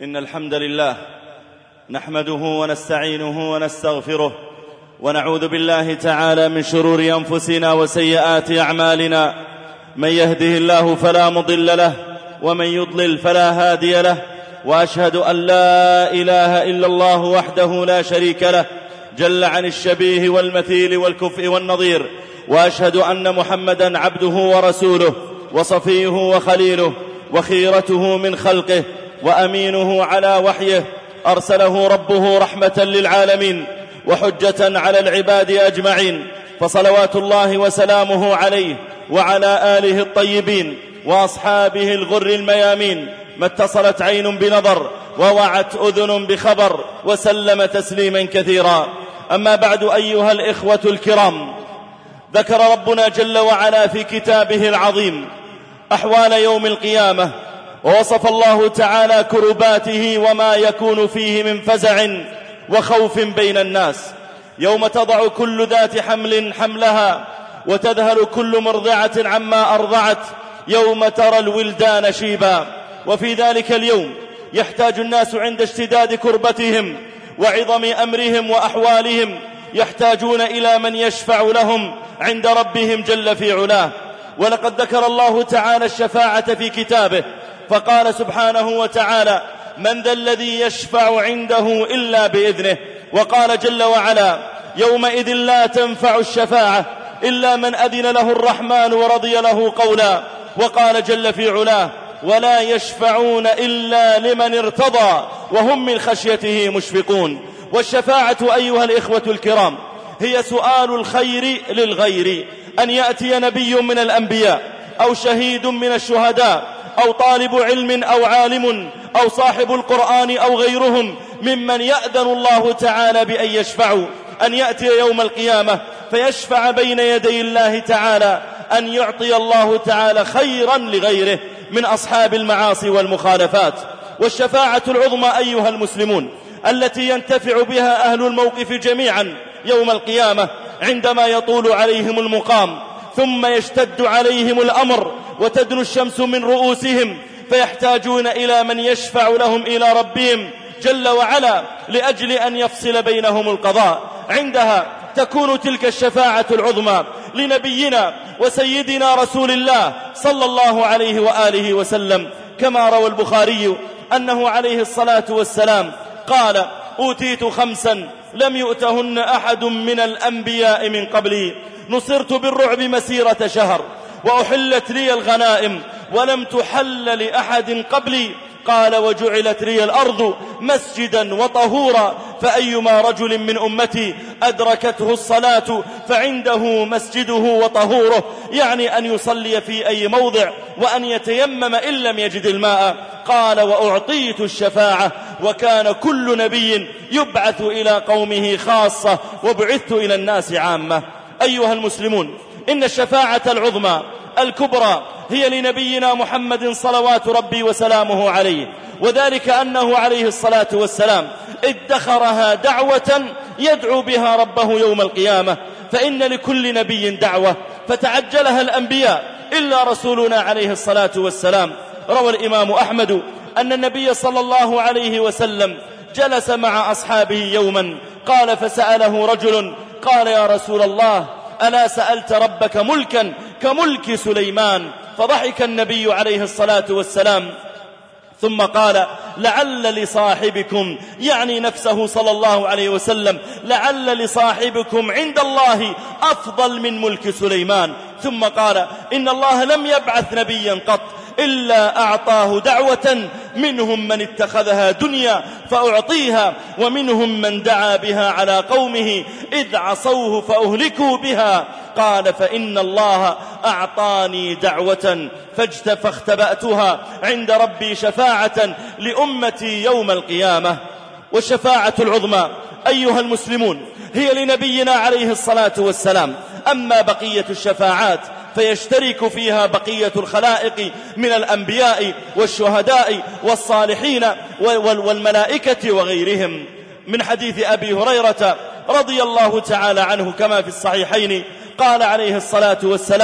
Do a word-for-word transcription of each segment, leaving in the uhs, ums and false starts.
إن الحمد لله نحمده ونستعينه ونستغفره ونعوذ بالله تعالى من شرور أنفسنا وسيئات أعمالنا. من يهده الله فلا مضل له ومن يضلل فلا هادي له، وأشهد أن لا إله إلا الله وحده لا شريك له جل عن الشبيه والمثيل والكفء والنظير، وأشهد أن محمدا عبده ورسوله وصفيه وخليله وخيرته من خلقه وأمينه على وحيه، أرسله ربه رحمة للعالمين وحجة على العباد أجمعين، فصلوات الله وسلامه عليه وعلى آله الطيبين وأصحابه الغر الميامين، ما اتصلت عين بنظر ووعت أذن بخبر، وسلم تسليما كثيرا. أما بعد، أيها الإخوة الكرام، ذكر ربنا جل وعلا في كتابه العظيم أحوال يوم القيامة، ووصف الله تعالى كرباته وما يكون فيه من فزع وخوف بين الناس، يوم تضع كل ذات حمل حملها وتذهل كل مرضعة عما أرضعت، يوم ترى الولدان شيبا. وفي ذلك اليوم يحتاج الناس عند اشتداد كربتهم وعظم أمرهم وأحوالهم، يحتاجون إلى من يشفع لهم عند ربهم جل في علاه. ولقد ذكر الله تعالى الشفاعة في كتابه، فقال سبحانه وتعالى: من ذا الذي يشفع عنده إلا بإذنه. وقال جل وعلا: يومئذ لا تنفع الشفاعة إلا من أذن له الرحمن ورضي له قولا. وقال جل في علاه: ولا يشفعون إلا لمن ارتضى وهم من خشيته مشفقون. والشفاعة أيها الإخوة الكرام هي سؤال الخير للغير، أن يأتي نبي من الأنبياء أو شهيد من الشهداء أو طالب علم أو عالم أو صاحب القرآن أو غيرهم ممن يأذن الله تعالى بأن يشفعوا، أن يأتي يوم القيامة فيشفع بين يدي الله تعالى، أن يعطي الله تعالى خيرا لغيره من أصحاب المعاصي والمخالفات. والشفاعة العظمى أيها المسلمون التي ينتفع بها أهل الموقف جميعا يوم القيامة عندما يطول عليهم المقام ثم يشتد عليهم الأمر وتدنو الشمس من رؤوسهم، فيحتاجون إلى من يشفع لهم إلى ربهم جل وعلا لأجل أن يفصل بينهم القضاء. عندها تكون تلك الشفاعة العظمى لنبينا وسيدنا رسول الله صلى الله عليه وآله وسلم، كما روى البخاري أنه عليه الصلاة والسلام قال: أوتيت خمسا لم يؤتهن أحد من الأنبياء من قبلي، نصرت بالرعب مسيرة شهر، وأحلت لي الغنائم ولم تحل لأحد قبلي. قال: وجعلت لي الأرض مسجدا وطهورا، فأيما رجل من أمتي أدركته الصلاة فعنده مسجده وطهوره، يعني أن يصلي في أي موضع وأن يتيمم إن لم يجد الماء. قال: وأعطيت الشفاعة، وكان كل نبي يبعث إلى قومه خاصة وبعثت إلى الناس عامة. أيها المسلمون، إن الشفاعة العظمى الكبرى هي لنبينا محمد صلوات ربي وسلامه عليه، وذلك أنه عليه الصلاة والسلام ادخرها دعوة يدعو بها ربه يوم القيامة، فإن لكل نبي دعوة فتعجلها الأنبياء إلا رسولنا عليه الصلاة والسلام. روى الإمام أحمد أن النبي صلى الله عليه وسلم جلس مع أصحابه يوما، قال: فسأله رجل قال: يا رسول الله، ألا سألت ربك ملكا كملك سليمان؟ فضحك النبي عليه الصلاة والسلام ثم قال: لعل لصاحبكم، يعني نفسه صلى الله عليه وسلم، لعل لصاحبكم عند الله أفضل من ملك سليمان. ثم قال: إن الله لم يبعث نبيا قط إلا أعطاه دعوة، منهم من اتخذها دنيا فأعطيها، ومنهم من دعا بها على قومه إذ عصوه فأهلكوا بها. قال: فإن الله أعطاني دعوة فاختبأتها عند ربي شفاعة لأمتي يوم القيامة. والشفاعة العظمى أيها المسلمون هي لنبينا عليه الصلاة والسلام. أما بقية الشفاعات فيشترك فيها بقية الخلائق من الأنبياء والشهداء والصالحين والملائكة وغيرهم. من حديث أبي هريرة رضي الله تعالى عنه كما في الصحيحين قال عليه الصلاة والسلام: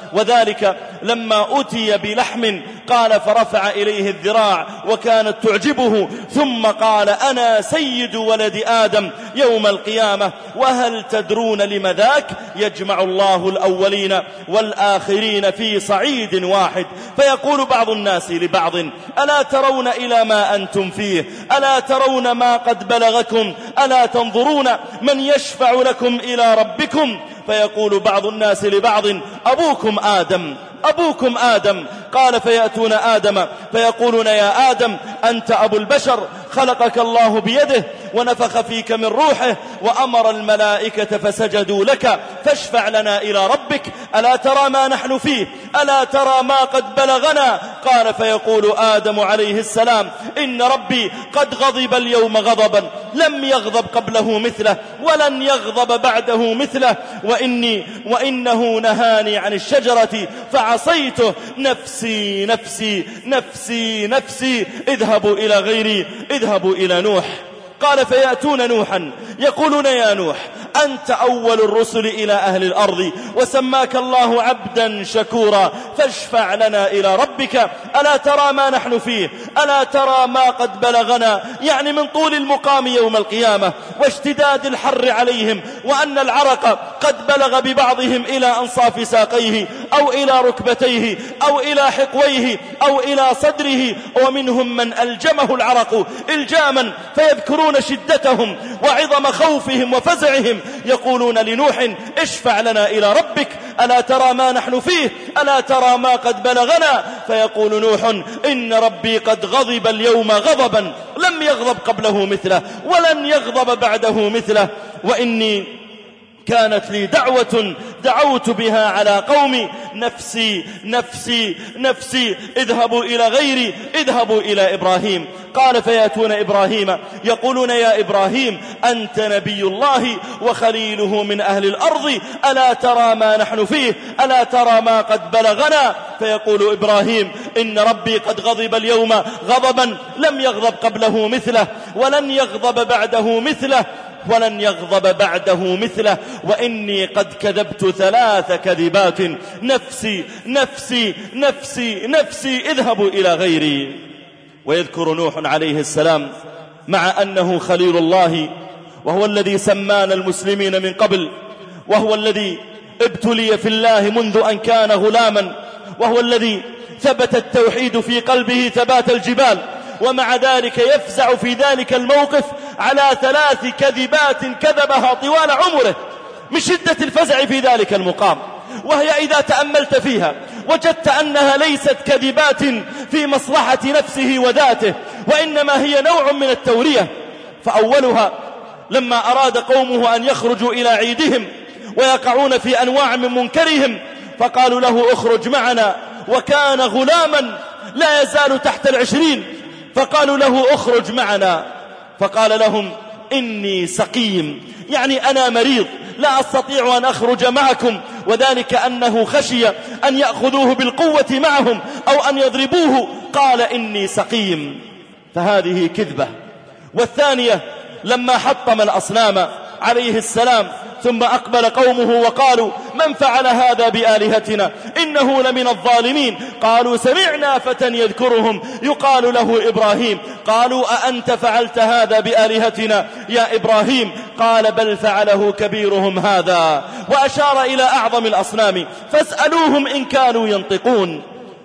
وذلك لما أتي بلحم قال فرفع إليه الذراع وكانت تعجبه، ثم قال أنا سيد ولد آدم يوم القيامة، وهل تدرون لم ذاك؟ يجمع الله الأولين والآخرين في صعيد واحد، فيقول بعض الناس لبعض ألا ترون إلى ما أنتم فيه؟ ألا ترون ما قد بلغكم؟ ألا تنظرون من يشفع لكم إلى ربكم؟ فيقول بعض الناس لبعض أبوكم آدم أبوكم آدم. قال فيأتون آدم فيقولون يا آدم أنت أبو البشر، خلقك الله بيده ونفخ فيك من روحه وأمر الملائكة فسجدوا لك، فاشفع لنا إلى ربك، ألا ترى ما نحن فيه؟ ألا ترى ما قد بلغنا؟ قال فيقول آدم عليه السلام إن ربي قد غضب اليوم غضبا لم يغضب قبله مثله ولن يغضب بعده مثله، وإني وإنه نهاني عن الشجرة فعصيته، نفسي نفسي نفسي نفسي، اذهبوا إلى غيري، اذهبوا إلى نوح. قال فيأتون نوحا يقولون يا نوح أنت أول الرسل إلى أهل الأرض وسماك الله عبدا شكورا، فاشفع لنا إلى ربك، ألا ترى ما نحن فيه؟ ألا ترى ما قد بلغنا؟ يعني من طول المقام يوم القيامة واشتداد الحر عليهم، وأن العرق قد بلغ ببعضهم إلى أنصاف ساقيه أو إلى ركبتيه أو إلى حقويه أو إلى صدره، ومنهم من ألجمه العرق إلجاما فيذكرون شدتهم وعظم خوفهم وفزعهم، يقولون لنوح اشفع لنا إلى ربك، ألا ترى ما نحن فيه؟ ألا ترى ما قد بلغنا؟ فيقول نوح إن ربي قد غضب اليوم غضبا لم يغضب قبله مثله ولن يغضب بعده مثله، وإني كانت لي دعوة دعوت بها على قومي، نفسي نفسي نفسي، اذهبوا إلى غيري، اذهبوا إلى إبراهيم. قال فيأتون إبراهيم يقولون يا إبراهيم أنت نبي الله وخليله من أهل الأرض، ألا ترى ما نحن فيه؟ ألا ترى ما قد بلغنا؟ فيقول إبراهيم إن ربي قد غضب اليوم غضبا لم يغضب قبله مثله ولن يغضب بعده مثله ولن يغضب بعده مثله، وإني قد كذبت ثلاث كذبات، نفسي نفسي نفسي نفسي، اذهبوا إلى غيري. ويذكر نوح عليه السلام مع أنه خليل الله وهو الذي سمانا المسلمين من قبل، وهو الذي ابتلي في الله منذ أن كان غلاما، وهو الذي ثبت التوحيد في قلبه ثبات الجبال، ومع ذلك يفزع في ذلك الموقف على ثلاث كذبات كذبها طوال عمره من شدة الفزع في ذلك المقام، وهي إذا تأملت فيها وجدت أنها ليست كذبات في مصلحة نفسه وذاته، وإنما هي نوع من التورية. فأولها لما أراد قومه أن يخرجوا إلى عيدهم ويقعون في أنواع من منكرهم، فقالوا له اخرج معنا، وكان غلاما لا يزال تحت العشرين، فقالوا له اخرج معنا، فقال لهم إني سقيم، يعني أنا مريض لا أستطيع أن أخرج معكم، وذلك أنه خشي أن يأخذوه بالقوة معهم أو أن يضربوه، قال إني سقيم، فهذه كذبة. والثانية لما حطم الأصنام عليه السلام ثم أقبل قومه وقالوا من فعل هذا بآلهتنا إنه لمن الظالمين، قالوا سمعنا فتى يذكرهم يقال له إبراهيم، قالوا أأنت فعلت هذا بآلهتنا يا إبراهيم؟ قال بل فعله كبيرهم هذا، وأشار إلى أعظم الأصنام فاسألوهم إن كانوا ينطقون،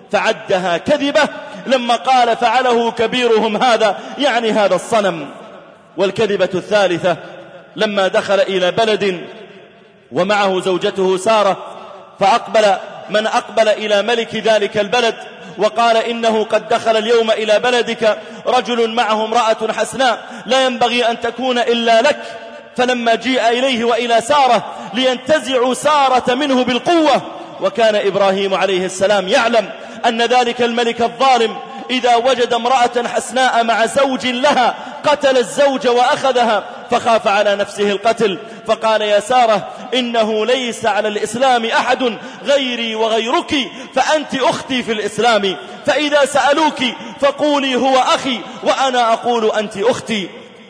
فعدها كذبة لما قال فعله كبيرهم هذا، يعني هذا الصنم. والكذبة الثالثة لما دخل إلى بلد ومعه زوجته سارة، فأقبل من أقبل إلى ملك ذلك البلد وقال إنه قد دخل اليوم إلى بلدك رجل معه امرأة حسناء لا ينبغي أن تكون إلا لك، فلما جيء إليه وإلى سارة لينتزعوا سارة منه بالقوة، وكان إبراهيم عليه السلام يعلم أن ذلك الملك الظالم إذا وجد امرأة حسناء مع زوج لها قتل الزوج وأخذها، فخاف على نفسه القتل، فقال يا سارة إنه ليس على الإسلام أحد غيري وغيرك، فأنت أختي في الإسلام، فإذا سألوك فقولي هو أخي وأنا أقول أنت أختي.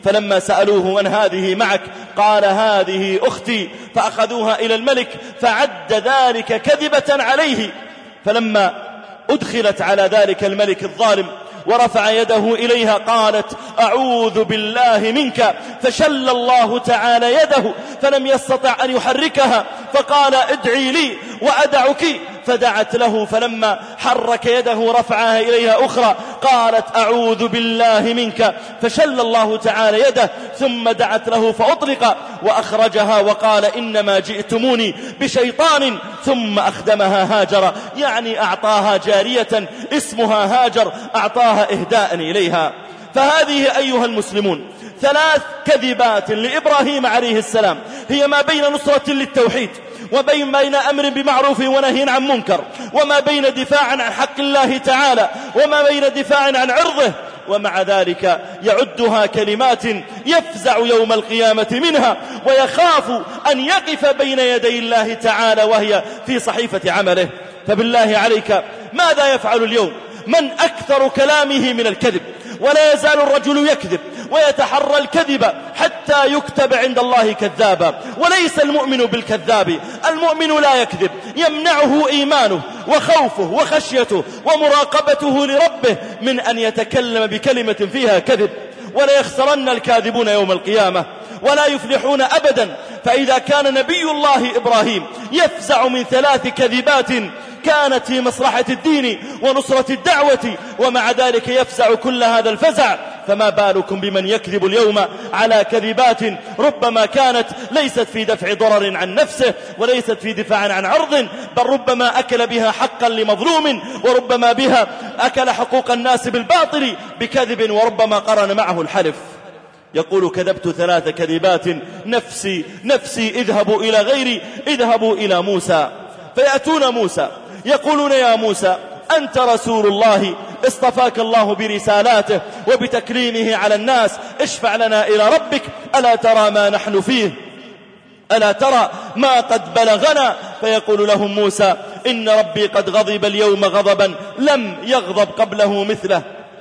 فلما سألوه من هذه معك قال هذه أختي، فأخذوها إلى الملك فعد ذلك كذبة عليه. فلما أدخلت على ذلك الملك الظالم ورفع يده إليها قالت أعوذ بالله منك، فشل الله تعالى يده فلم يستطع أن يحركها، فقال ادعي لي وأدعك، فدعت له، فلما حرك يده رفعها إليها أخرى قالت أعوذ بالله منك، فشل الله تعالى يده ثم دعت له فأطلق وأخرجها وقال إنما جئتموني بشيطان، ثم أخدمها هاجر، يعني أعطاها جارية اسمها هاجر، أعطاها إهداء إليها. فهذه أيها المسلمون ثلاث كذبات لإبراهيم عليه السلام، هي ما بين نصرة للتوحيد وبين بين أمر بمعروف ونهي عن منكر، وما بين دفاع عن حق الله تعالى وما بين دفاع عن عرضه، ومع ذلك يعدها كلمات يفزع يوم القيامة منها ويخاف أن يقف بين يدي الله تعالى وهي في صحيفة عمله. فبالله عليك ماذا يفعل اليوم من أكثر كلامه من الكذب؟ ولا يزال الرجل يكذب ويتحرى الكذب حتى يكتب عند الله كذابا، وليس المؤمن بالكذاب، المؤمن لا يكذب، يمنعه إيمانه وخوفه وخشيته ومراقبته لربه من أن يتكلم بكلمة فيها كذب. ولا يخسرن الكاذبون يوم القيامة ولا يفلحون أبدا. فإذا كان نبي الله إبراهيم يفزع من ثلاث كذبات كانت في مصلحة الدين ونصرة الدعوة، ومع ذلك يفزع كل هذا الفزع، فما بالكم بمن يكذب اليوم على كذبات ربما كانت ليست في دفع ضرر عن نفسه وليست في دفاع عن عرض، بل ربما أكل بها حقا لمظلوم، وربما بها أكل حقوق الناس بالباطل بكذب، وربما قرن معه الحلف. يقول كذبت ثلاث كذبات نفسي نفسي اذهبوا إلى غيري، اذهبوا إلى موسى. فيأتون موسى يقولون يا موسى أنت رسول الله، اصطفاك الله برسالاته وبتكريمه على الناس، اشفع لنا إلى ربك، ألا ترى ما نحن فيه، ألا ترى ما قد بلغنا؟ فيقول لهم موسى إن ربي قد غضب اليوم غضبا لم يغضب قبله مثله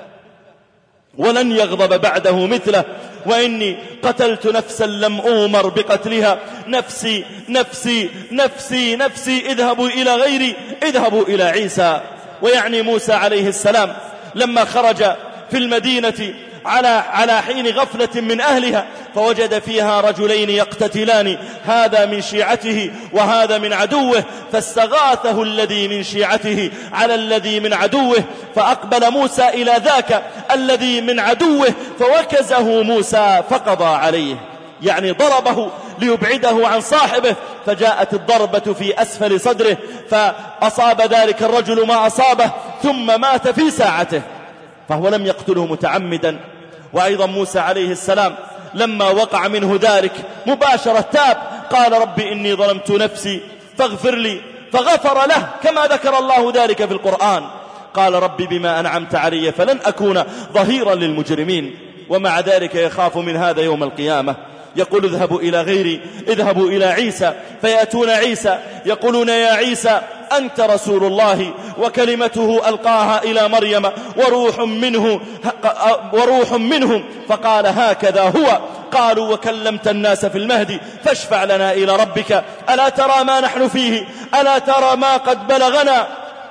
ولن يغضب بعده مثله، وإني قتلت نفسا لم أؤمر بقتلها، نفسي نفسي نفسي نفسي اذهبوا إلى غيري، اذهبوا إلى عيسى. ويعني موسى عليه السلام لما خرج في المدينة على على حين غفلة من أهلها فوجد فيها رجلين يقتتلان، هذا من شيعته وهذا من عدوه، فاستغاثه الذي من شيعته على الذي من عدوه، فأقبل موسى إلى ذاك الذي من عدوه فوكزه موسى فقضى عليه، يعني ضربه ليبعده عن صاحبه، فجاءت الضربة في أسفل صدره فأصاب ذلك الرجل ما أصابه ثم مات في ساعته، فهو لم يقتله متعمدا. وأيضا موسى عليه السلام لما وقع منه ذلك مباشرة تاب، قال رب إني ظلمت نفسي فاغفر لي، فغفر له كما ذكر الله ذلك في القرآن. قال رب بما أنعمت علي فلن أكون ظهيرا للمجرمين، ومع ذلك يخاف من هذا يوم القيامة. يقول اذهبوا إلى غيري، اذهبوا إلى عيسى، فيأتون عيسى يقولون يا عيسى أنت رسول الله وكلمته ألقاها إلى مريم وروح منه وروح منهم، فقال هكذا هو. قالوا وكلمت الناس في المهد فاشفع لنا إلى ربك، ألا ترى ما نحن فيه، ألا ترى ما قد بلغنا؟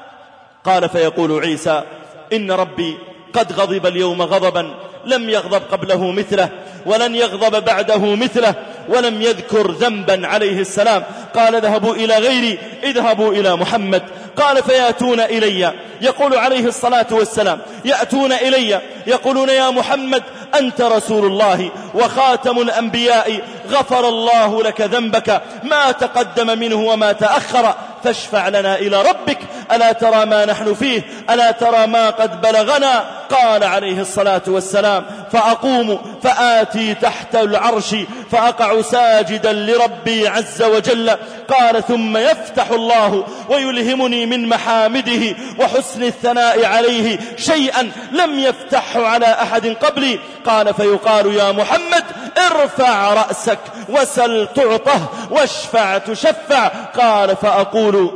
قال فيقول عيسى إن ربي قد غضب اليوم غضبا لم يغضب قبله مثله ولن يغضب بعده مثله، ولم يذكر ذنبا عليه السلام. قال اذهبوا إلى غيري، اذهبوا إلى محمد. قال فيأتون إلي، يقول عليه الصلاة والسلام يأتون إلي يقولون يا محمد أنت رسول الله وخاتم الأنبياء، غفر الله لك ذنبك ما تقدم منه وما تأخر، فاشفع لنا إلى ربك، ألا ترى ما نحن فيه، ألا ترى ما قد بلغنا؟ قال عليه الصلاة والسلام فأقوم فآتي تحت العرش فأقع ساجدا لربي عز وجل. قال ثم يفتح الله ويلهمني من محامده وحسن الثناء عليه شيئا لم يفتحه على أحد قبلي. قال فيقال يا محمد ارفع رأسك وسل تعطه واشفع تشفع. قال فأقول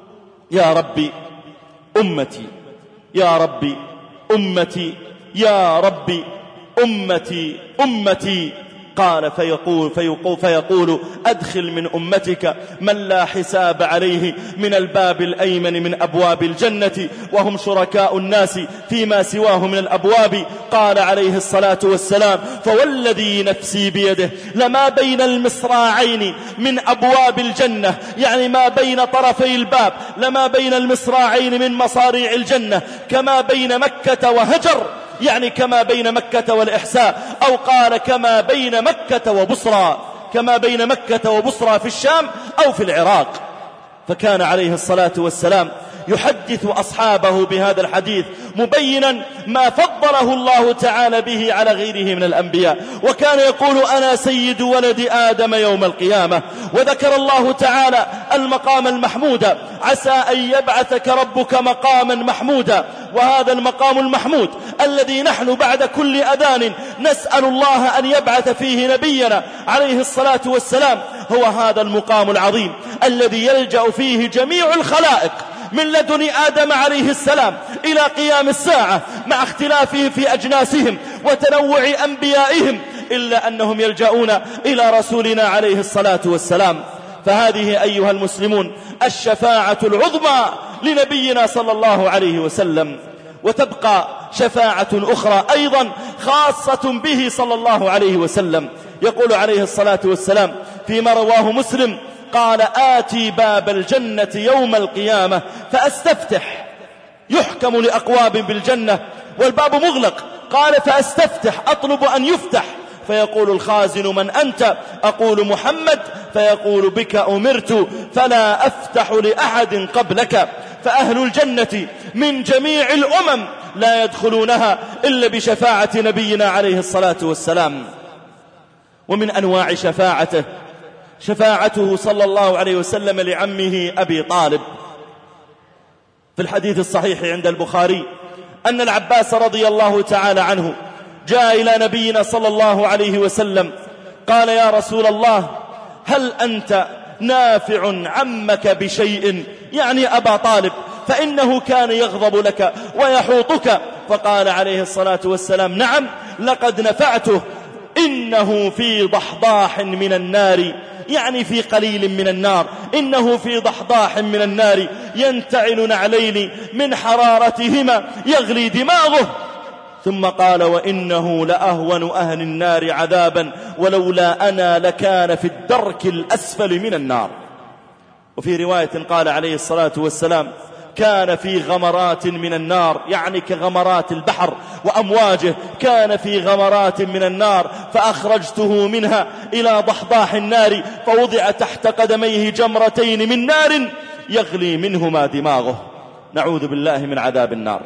يا ربي أمتي، يا ربي أمتي، يا ربي أمتي أمتي. قال فيقول, فيقول, فيقول أدخل من أمتك من لا حساب عليه من الباب الأيمن من أبواب الجنة وهم شركاء الناس فيما سواه من الأبواب. قال عليه الصلاة والسلام فوالذي نفسي بيده لما بين المصراعين من أبواب الجنة، يعني ما بين طرفي الباب، لما بين المصراعين من مصاريع الجنة كما بين مكة وهجر، يعني كما بين مكة والإحساء، أو قال كما بين مكة وبصرى، كما بين مكة وبصرى في الشام أو في العراق. فكان عليه الصلاة والسلام يحدث أصحابه بهذا الحديث مبينا ما فضله الله تعالى به على غيره من الأنبياء، وكان يقول أنا سيد ولد آدم يوم القيامة. وذكر الله تعالى المقام المحمود، عسى أن يبعثك ربك مقاما محمودا. وهذا المقام المحمود الذي نحن بعد كل أذان نسأل الله أن يبعث فيه نبينا عليه الصلاة والسلام، هو هذا المقام العظيم الذي يلجأ فيه جميع الخلائق من لدن آدم عليه السلام إلى قيام الساعة، مع اختلافهم في أجناسهم وتنوع أنبيائهم، إلا أنهم يلجؤون إلى رسولنا عليه الصلاة والسلام. فهذه أيها المسلمون الشفاعة العظمى لنبينا صلى الله عليه وسلم. وتبقى شفاعة أخرى أيضا خاصة به صلى الله عليه وسلم. يقول عليه الصلاة والسلام فيما رواه مسلم قال آتي باب الجنة يوم القيامة فأستفتح، يحكم لأقواب بالجنة والباب مغلق، قال فأستفتح أطلب أن يفتح، فيقول الخازن من أنت؟ أقول محمد، فيقول بك أمرت فلا أفتح لأحد قبلك. فأهل الجنة من جميع الأمم لا يدخلونها إلا بشفاعة نبينا عليه الصلاة والسلام. ومن أنواع شفاعته شفاعته صلى الله عليه وسلم لعمه أبي طالب. في الحديث الصحيح عند البخاري أن العباس رضي الله تعالى عنه جاء إلى نبينا صلى الله عليه وسلم قال يا رسول الله هل أنت نافع عمك بشيء، يعني أبا طالب، فإنه كان يغضب لك ويحوطك. فقال عليه الصلاة والسلام نعم لقد نفعته، إنه في ضحضاح من النار، يعني في قليل من النار، إنه في ضحضاح من النار ينتعل نعلين من حرارتهما يغلي دماغه. ثم قال وإنه لأهون أهل النار عذابا ولولا أنا لكان في الدرك الأسفل من النار. وفي رواية قال عليه الصلاة والسلام كان في غمرات من النار، يعني كغمرات البحر وأمواجه، كان في غمرات من النار فأخرجته منها إلى ضحضاح النار فوضع تحت قدميه جمرتين من نار يغلي منهما دماغه. نعوذ بالله من عذاب النار.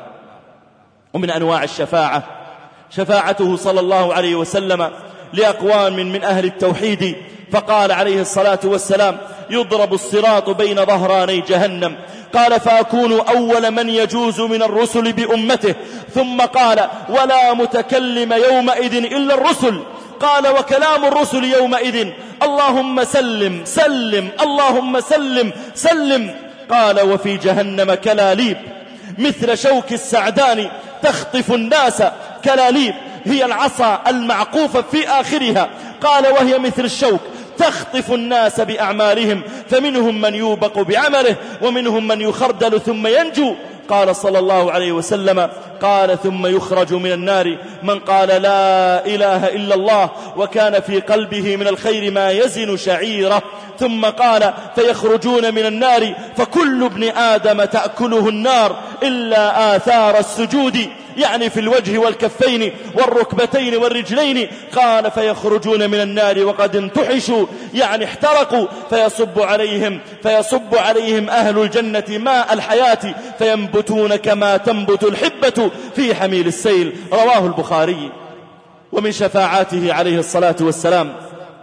ومن أنواع الشفاعة شفاعته صلى الله عليه وسلم لأقوام من أهل التوحيد، فقال عليه الصلاة والسلام يضرب الصراط بين ظهراني جهنم، قال فأكون أول من يجوز من الرسل بأمته، ثم قال ولا متكلم يومئذ إلا الرسل، قال وكلام الرسل يومئذ اللهم سلم سلم اللهم سلم سلم. قال وفي جهنم كلاليب مثل شوك السعدان تخطف الناس، كلاليب هي العصا المعقوفة في آخرها، قال وهي مثل الشوك تخطف الناس بأعمالهم، فمنهم من يوبق بعمله ومنهم من يخردل ثم ينجو. قال صلى الله عليه وسلم قال ثم يخرج من النار من قال لا إله إلا الله وكان في قلبه من الخير ما يزن شعيرة. ثم قال فيخرجون من النار فكل ابن آدم تأكله النار إلا آثار السجود، يعني في الوجه والكفين والركبتين والرجلين. قال فيخرجون من النار وقد انتحشوا، يعني احترقوا، فيصب عليهم فيصب عليهم أهل الجنة ماء الحياة فينبتون كما تنبت الحبة في حميل السيل. رواه البخاري. ومن شفاعاته عليه الصلاة والسلام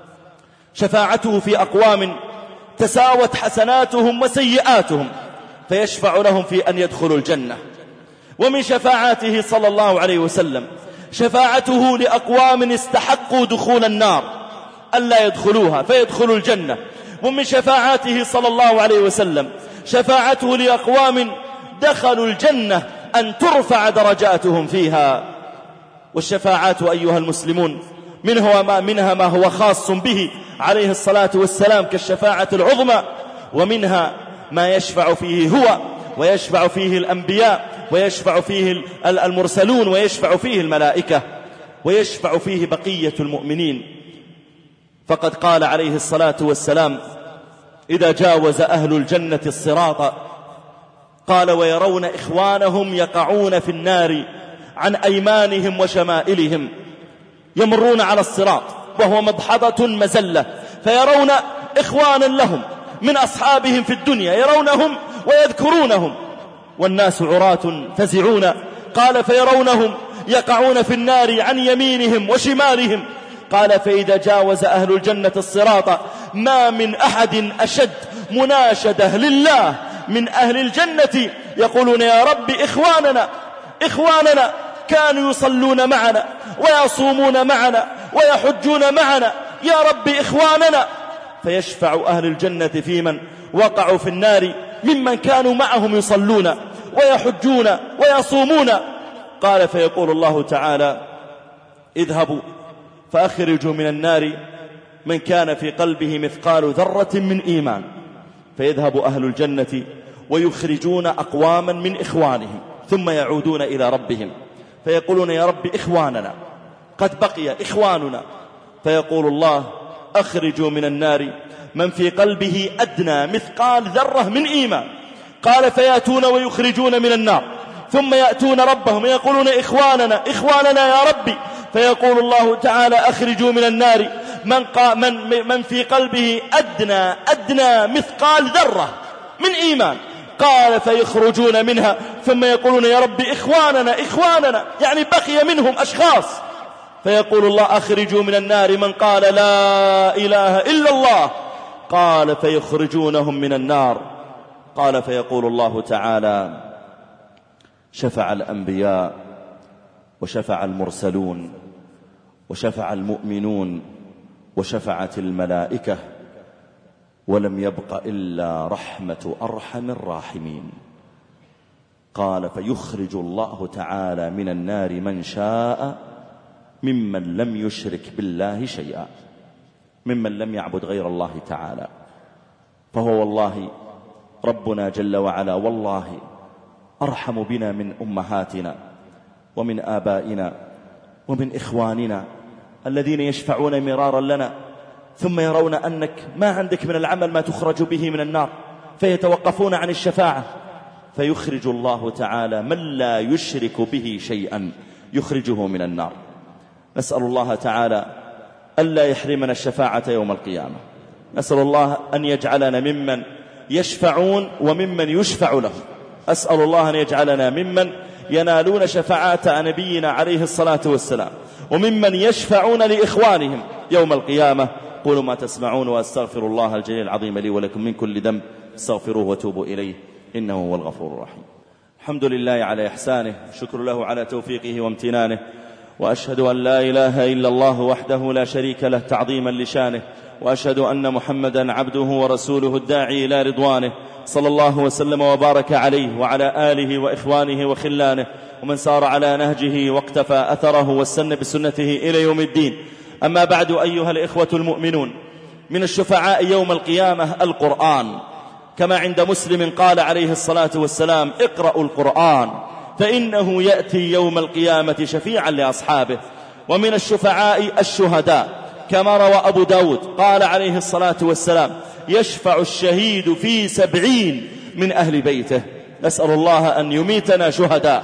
شفاعته في أقوام تساوت حسناتهم وسيئاتهم فيشفع لهم في أن يدخلوا الجنة. ومن شفاعاته صلى الله عليه وسلم شفاعته لأقوام استحقوا دخول النار ألا يدخلوها فيدخلوا الجنة. ومن شفاعاته صلى الله عليه وسلم شفاعته لأقوام دخلوا الجنة أن ترفع درجاتهم فيها. والشفاعات أيها المسلمون منها ما, منها ما هو خاص به عليه الصلاة والسلام كالشفاعة العظمى، ومنها ما يشفع فيه هو ويشفع فيه الأنبياء ويشفع فيه المرسلون ويشفع فيه الملائكة ويشفع فيه بقية المؤمنين. فقد قال عليه الصلاة والسلام: إذا جاوز أهل الجنة الصراط قال ويرون إخوانهم يقعون في النار عن أيمانهم وشمائلهم، يمرون على الصراط وهو مضحضة مزلة، فيرون إخوانا لهم من أصحابهم في الدنيا يرونهم ويذكرونهم، والناس عراة فزعون. قال فيرونهم يقعون في النار عن يمينهم وشمالهم. قال فإذا جاوز أهل الجنة الصراط ما من أحد أشد مناشدة لله من أهل الجنة يقولون: يا رب إخواننا إخواننا كانوا يصلون معنا ويصومون معنا ويحجون معنا، يا رب إخواننا. فيشفع أهل الجنة في من وقعوا في النار ممن كانوا معهم يصلون ويحجون ويصومون. قال فيقول الله تعالى: اذهبوا فأخرجوا من النار من كان في قلبه مثقال ذرة من إيمان. فيذهب أهل الجنة ويخرجون أقواما من إخوانهم ثم يعودون إلى ربهم فيقولون: يا رب إخواننا قد بقي إخواننا. فيقول الله: أخرجوا من النار من في قلبه أدنى مثقال ذرة من إيمان. قال فيأتون ويخرجون من النار ثم يأتون ربهم يقولون: إخواننا إخواننا يا ربي. فيقول الله تعالى: أخرجوا من النار من, قا من, من في قلبه أدنى أدنى مثقال ذرة من إيمان. قال فيخرجون منها ثم يقولون: يا رب إخواننا إخواننا، يعني بقي منهم أشخاص. فيقول الله: أخرجوا من النار من قال لا إله إلا الله. قال فيخرجونهم من النار. قال فيقول الله تعالى: شفع الأنبياء وشفع المرسلون وشفع المؤمنون وشفعت الملائكة ولم يبق إلا رحمة أرحم الراحمين. قال فيخرج الله تعالى من النار من شاء ممن لم يشرك بالله شيئا، ممن لم يعبد غير الله تعالى. فهو والله ربنا جل وعلا والله أرحم بنا من أمهاتنا ومن آبائنا ومن إخواننا الذين يشفعون مرارا لنا ثم يرون أنك ما عندك من العمل ما تخرج به من النار فيتوقفون عن الشفاعة، فيخرج الله تعالى من لا يشرك به شيئا يخرجه من النار. نسأل الله تعالى ألا يحرمنا الشفاعة يوم القيامة. نسأل الله أن يجعلنا ممن يشفعون وممن يشفع له. أسأل الله أن يجعلنا ممن ينالون شفاعات نبينا عليه الصلاة والسلام وممن يشفعون لإخوانهم يوم القيامة. قولوا ما تسمعون وأستغفر الله الجليل العظيم لي ولكم من كل ذنب استغفروه وتوبوا إليه إنه هو الغفور الرحيم. الحمد لله على إحسانه، شكر له على توفيقه وامتنانه، وأشهد أن لا إله إلا الله وحده لا شريك له تعظيما لشانه، وأشهد أن محمدا عبده ورسوله الداعي إلى رضوانه، صلى الله وسلم وبارك عليه وعلى آله وإخوانه وخلانه ومن سار على نهجه واقتفى أثره واستنى بسنته إلى يوم الدين. أما بعد أيها الإخوة المؤمنون، من الشفعاء يوم القيامة القرآن، كما عند مسلم قال عليه الصلاة والسلام: اقرأوا القرآن فإنه يأتي يوم القيامة شفيعا لأصحابه. ومن الشفعاء الشهداء، كما روى أبو داود قال عليه الصلاة والسلام: يشفع الشهيد في سبعين من أهل بيته. نسأل الله أن يميتنا شهداء.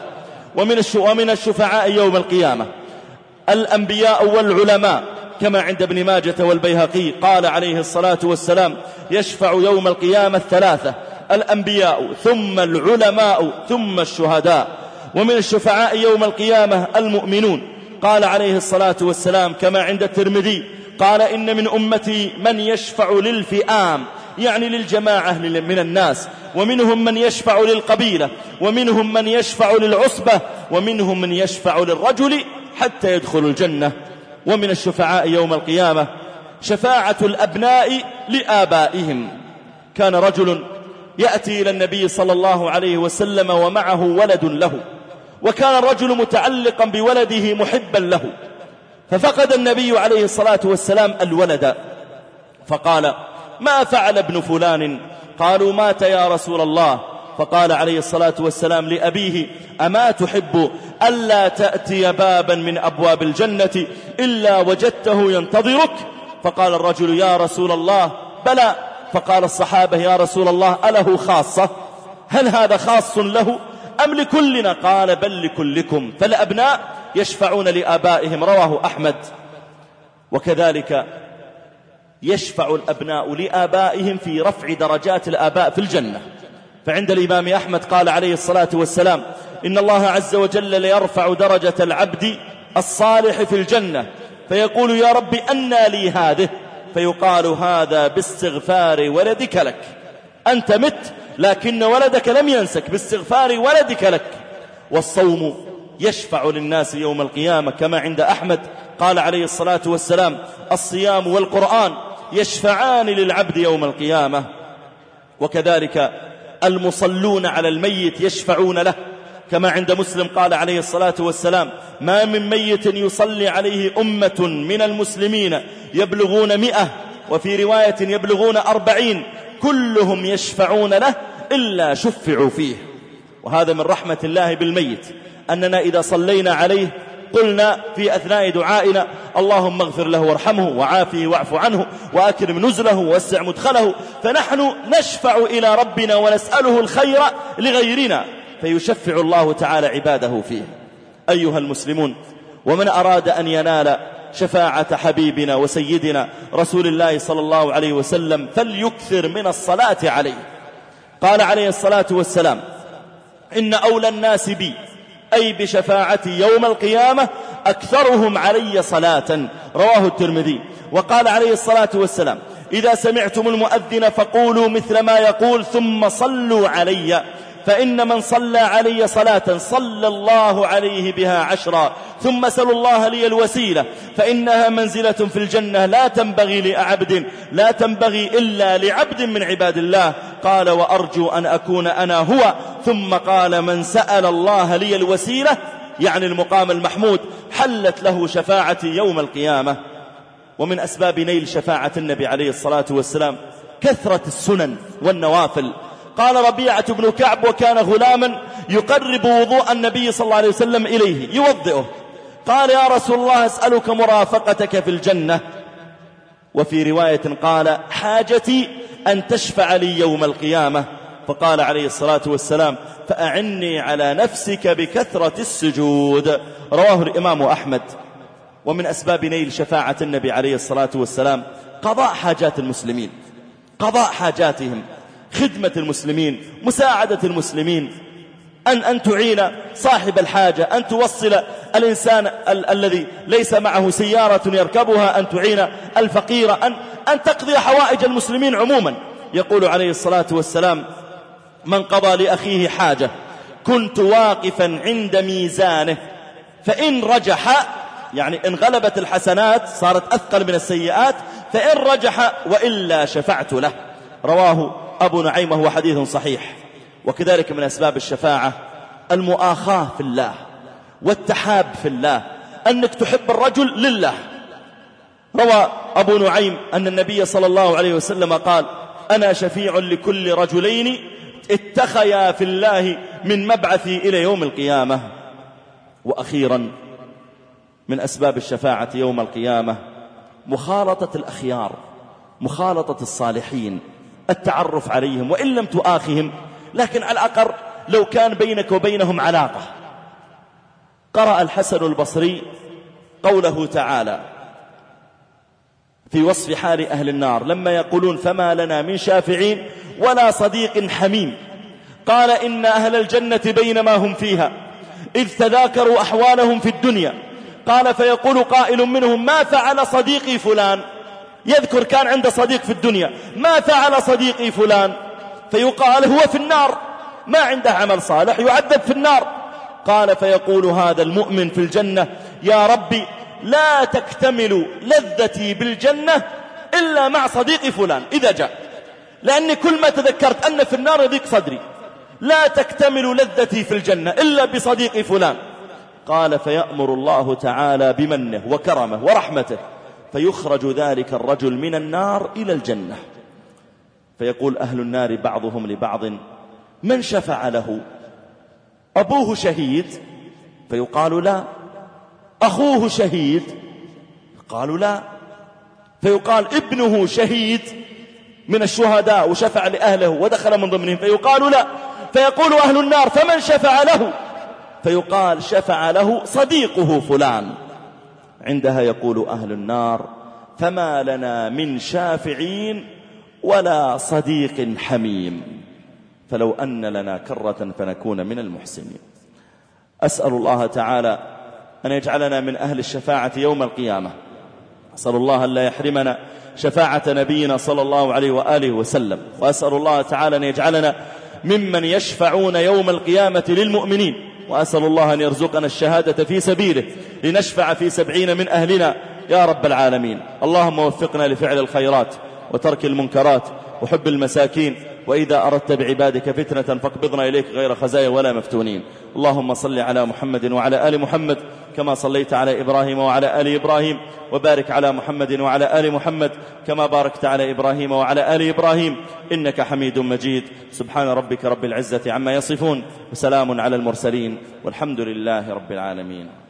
ومن الشفعاء يوم القيامة الأنبياء والعلماء، كما عند ابن ماجة والبيهقي قال عليه الصلاة والسلام: يشفع يوم القيامة الثلاثة: الأنبياء ثم العلماء ثم الشهداء. ومن الشفعاء يوم القيامة المؤمنون، قال عليه الصلاة والسلام كما عند الترمذي قال: إن من أمتي من يشفع للفئام، يعني للجماعة من الناس، ومنهم من يشفع للقبيلة، ومنهم من يشفع للعصبة، ومنهم من يشفع للرجل حتى يدخل الجنة. ومن الشفعاء يوم القيامة شفاعة الأبناء لآبائهم. كان رجل يأتي إلى النبي صلى الله عليه وسلم ومعه ولد له، وكان الرجل متعلقا بولده محبا له، ففقد النبي عليه الصلاة والسلام الولد، فقال: ما فعل ابن فلان؟ قالوا: مات يا رسول الله. فقال عليه الصلاة والسلام لأبيه: أما تحب ألا تأتي بابا من أبواب الجنة إلا وجدته ينتظرك؟ فقال الرجل: يا رسول الله بلى. فقال الصحابة: يا رسول الله أله خاصة؟ هل هذا خاص له أم لكلنا؟ قال: بل لكلكم، فالأبناء يشفعون لآبائهم. رواه أحمد. وكذلك يشفع الأبناء لآبائهم في رفع درجات الآباء في الجنة، فعند الإمام أحمد قال عليه الصلاة والسلام: إن الله عز وجل ليرفع درجة العبد الصالح في الجنة، فيقول: يا رب أنى لي هذه؟ فيقال: هذا باستغفار ولدك لك، أنت مت لكن ولدك لم ينسك باستغفار ولدك لك. والصوم يشفع للناس يوم القيامة كما عند أحمد قال عليه الصلاة والسلام: الصيام والقرآن يشفعان للعبد يوم القيامة. وكذلك المصلون على الميت يشفعون له كما عند مسلم قال عليه الصلاة والسلام: ما من ميت يصلي عليه أمة من المسلمين يبلغون مئة، وفي رواية يبلغون أربعين، كلهم يشفعون له إلا شفعوا فيه. وهذا من رحمة الله بالميت أننا إذا صلينا عليه قلنا في أثناء دعائنا: اللهم اغفر له وارحمه وعافه واعف عنه وأكرم نزله ووسع مدخله. فنحن نشفع إلى ربنا ونسأله الخير لغيرنا، فيشفع الله تعالى عباده فيه. أيها المسلمون، ومن أراد أن ينال شفاعة حبيبنا وسيدنا رسول الله صلى الله عليه وسلم فليكثر من الصلاة عليه. قال عليه الصلاة والسلام: إن أولى الناس بي، أي بشفاعتي يوم القيامة، أكثرهم علي صلاة. رواه الترمذي. وقال عليه الصلاة والسلام: إذا سمعتم المؤذن فقولوا مثل ما يقول ثم صلوا علي، فإن من صلى علي صلاة صلى الله عليه بها عشرا، ثم سلوا الله لي الوسيلة، فإنها منزلة في الجنة لا تنبغي لعبد لا تنبغي إلا لعبد من عباد الله. قال: وأرجو أن أكون أنا هو. ثم قال: من سأل الله لي الوسيلة، يعني المقام المحمود، حلت له شفاعتي يوم القيامة. ومن أسباب نيل شفاعة النبي عليه الصلاة والسلام كثرة السنن والنوافل. قال ربيعة بن كعب: وكان غلاما يقرب وضوء النبي صلى الله عليه وسلم إليه يوضئه. قال: يا رسول الله أسألك مرافقتك في الجنة. وفي رواية قال: حاجتي أن تشفع لي يوم القيامة. فقال عليه الصلاة والسلام: فأعني على نفسك بكثرة السجود. رواه الإمام أحمد. ومن أسباب نيل شفاعة النبي عليه الصلاة والسلام قضاء حاجات المسلمين، قضاء حاجاتهم، خدمة المسلمين، مساعدة المسلمين، أن, أن تعين صاحب الحاجة، أن توصل الإنسان ال الذي ليس معه سيارة يركبها، أن تعين الفقير، أن, أن تقضي حوائج المسلمين عموما. يقول عليه الصلاة والسلام: من قضى لأخيه حاجة كنت واقفا عند ميزانه، فإن رجح، يعني إن غلبت الحسنات صارت أثقل من السيئات، فإن رجح وإلا شفعت له. رواه أبو نعيم وهو حديث صحيح. وكذلك من أسباب الشفاعة المؤاخاة في الله والتحاب في الله، أنك تحب الرجل لله. روى أبو نعيم أن النبي صلى الله عليه وسلم قال: أنا شفيع لكل رجلين اتخيا في الله من مبعثي إلى يوم القيامة. وأخيرا من أسباب الشفاعة يوم القيامة مخالطة الأخيار، مخالطة الصالحين، التعرف عليهم، وإن لم تؤاخهم لكن على الأقل لو كان بينك وبينهم علاقة. قرأ الحسن البصري قوله تعالى في وصف حال أهل النار لما يقولون: فما لنا من شافعين ولا صديق حميم. قال: إن أهل الجنة بينما هم فيها إذ تذاكروا أحوالهم في الدنيا، قال: فيقول قائل منهم: ما فعل صديقي فلان؟ يذكر كان عنده صديق في الدنيا، ما فعل صديقي فلان؟ فيقال: هو في النار، ما عنده عمل صالح، يعذب في النار. قال: فيقول هذا المؤمن في الجنة: يا ربي لا تكتمل لذتي بالجنة إلا مع صديقي فلان إذا جاء، لأني كل ما تذكرت أن في النار يضيق صدري، لا تكتمل لذتي في الجنة إلا بصديق فلان. قال فيأمر الله تعالى بمنه وكرمه ورحمته فيخرج ذلك الرجل من النار إلى الجنة. فيقول أهل النار بعضهم لبعض من شفع له؟ أبوه شهيد؟ فيقال لا. أخوه شهيد؟ قالوا لا. فيقال ابنه شهيد من الشهداء وشفع لأهله ودخل من ضمنهم؟ فيقال لا. فيقول أهل النار فمن شفع له؟ فيقال شفع له صديقه فلان. عندها يقول أهل النار فما لنا من شافعين ولا صديق حميم، فلو أن لنا كرة فنكون من المحسنين. أسأل الله تعالى أن يجعلنا من أهل الشفاعة يوم القيامة. أسأل الله أن لا يحرمنا شفاعة نبينا صلى الله عليه وآله وسلم، وأسأل الله تعالى أن يجعلنا ممن يشفعون يوم القيامة للمؤمنين، وأسأل الله أن يرزقنا الشهادة في سبيله لنشفع في سبعين من أهلنا يا رب العالمين. اللهم وفقنا لفعل الخيرات وترك المنكرات وحب المساكين، وإذا أردت بعبادك فتنة فاقبضنا إليك غير خزايا ولا مفتونين. اللهم صل على محمد وعلى آل محمد كما صليت على إبراهيم وعلى آل إبراهيم، وبارك على محمد وعلى آل محمد كما باركت على إبراهيم وعلى آل إبراهيم إنك حميد مجيد. سبحان ربك رب العزة عما يصفون، وسلام على المرسلين، والحمد لله رب العالمين.